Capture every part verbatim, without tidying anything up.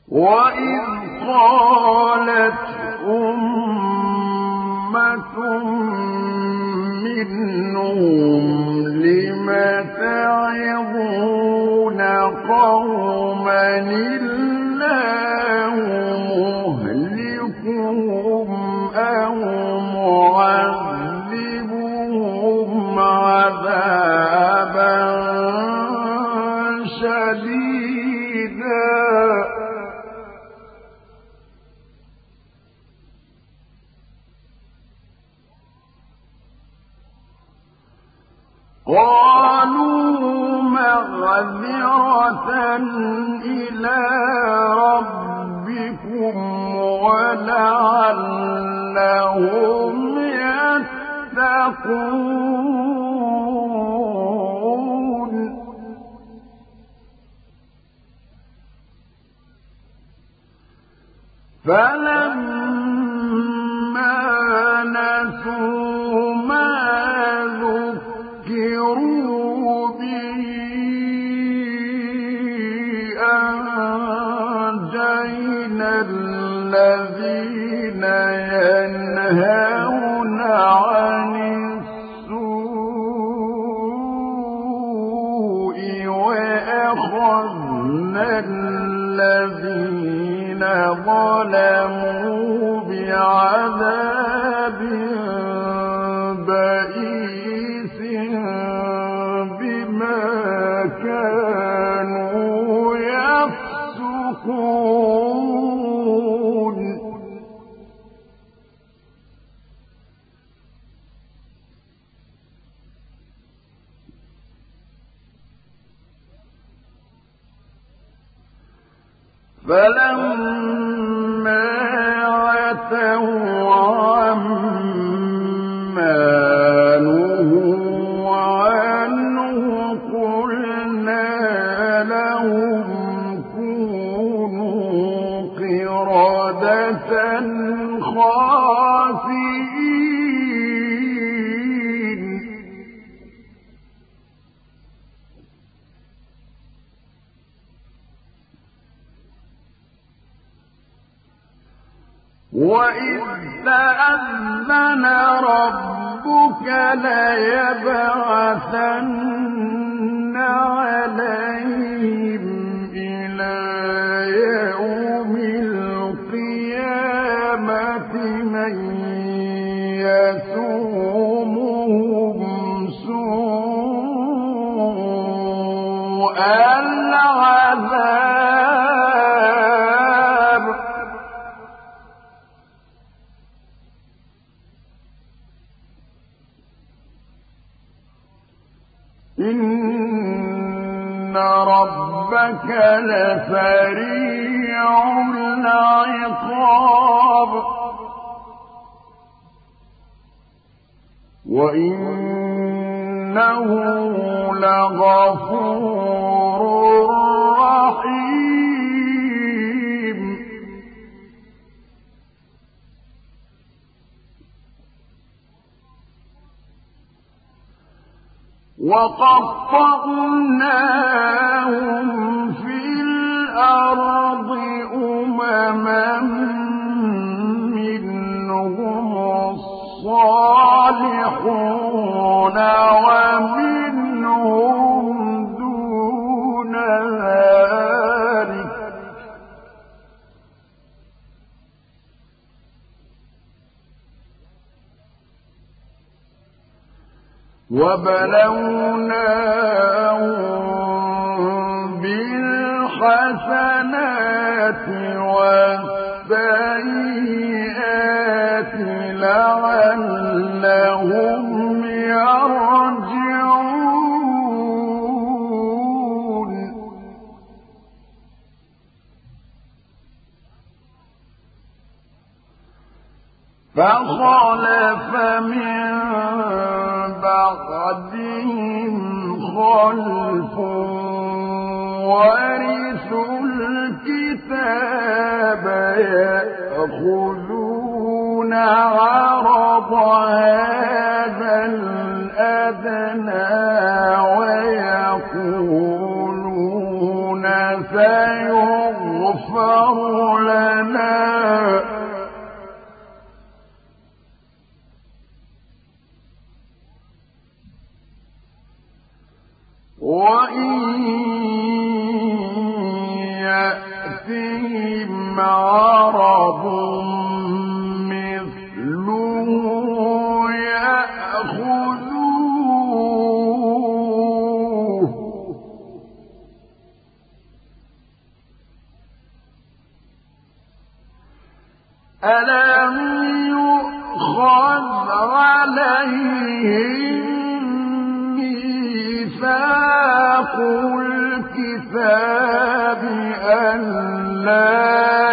وَإِذْ قَالَتْ أُمَّةٌ مِّنْهُمْ لِمَ تَعِظُونَ قَوْمًا اللَّهُ مُهْلِكُهُمْ أَوْ مُعَذِّبُهُمْ عَذَابًا شَدِيدًا قالوا مَعْذِرَةً إِلَى رَبِّكُمْ وَلَعَلَّهُمْ يَتَّقُونَ فَلَمَّا نَسُوا مَا ذُكِّرُوا بِهِ أَنجَيْنَا الَّذِينَ يَنْهَوْنَ عَنِ السُّوءِ وَأَخَذْنَا الَّذِينَ ظَلَمُوا بِعَذَابٍ بَئِيسٍ بِمَا كَانُوا يَفْسُقُونَ فَلَمَّا عَتَوْا عَمَّا نُهُوا عَنْهُ قُلْنَا لَهُمْ كُونُوا قِرَدَةً خَاسِئِينَ وَإِذْ تَأَذَّنَ رَبُّكَ لَيَبْعَثَنَّ عَلَيْهِمْ إِلَى يَوْمِ الْقِيَامَةِ مَن يَسُومُهُمْ سُوءَ الْعَذَابِ إِنَّ رَبَّكَ لَسَرِيعُ الْعِقَابِ وَإِنَّهُ لَغَفُورٌ رَّحِيمٌ وَقَطَّعْنَاهُمْ فِي الْأَرْضِ أُمَمًا مِّنْهُمُ الصَّالِحُونَ وَمِنْهُمْ دُونَ ذَلِكَ وَبَلَوْنَاهُم بِالْحَسَنَاتِ وَالسَّيِّئَاتِ لَعَلَّهُمْ يَرْجِعُونَ فَخَلَفَ مِن بَعْدِهِمْ خَلْفٌ وَرِثُوا الْكِتَابَ يَأْخُذُونَ عَرَضَ هَٰذَا الْأَدْنَىٰ وَيَقُولُونَ سَيُغْفَرُ يغفر لنا وإن يأتهم عرض مثله يأخذوه ألم يؤخذ عليهم ميثاق الكتاب أن لا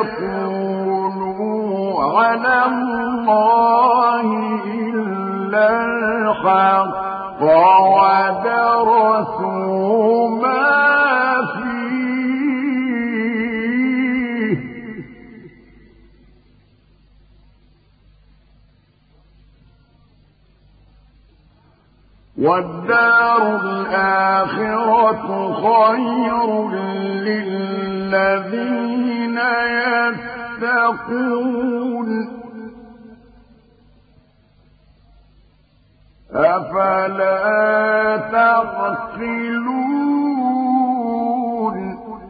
يقولوا على الله إلا الحق ودرسوا ما فيه والدار الآخرة خير للذين يتقون أفلا تعقلون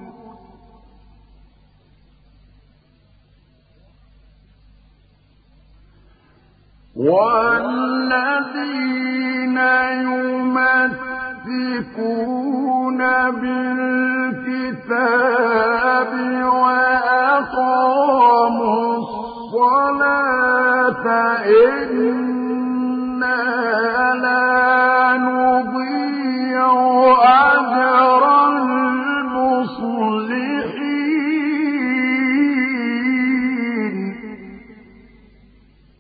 والذين يمسكون بالكتاب وأقاموا الصلاة إن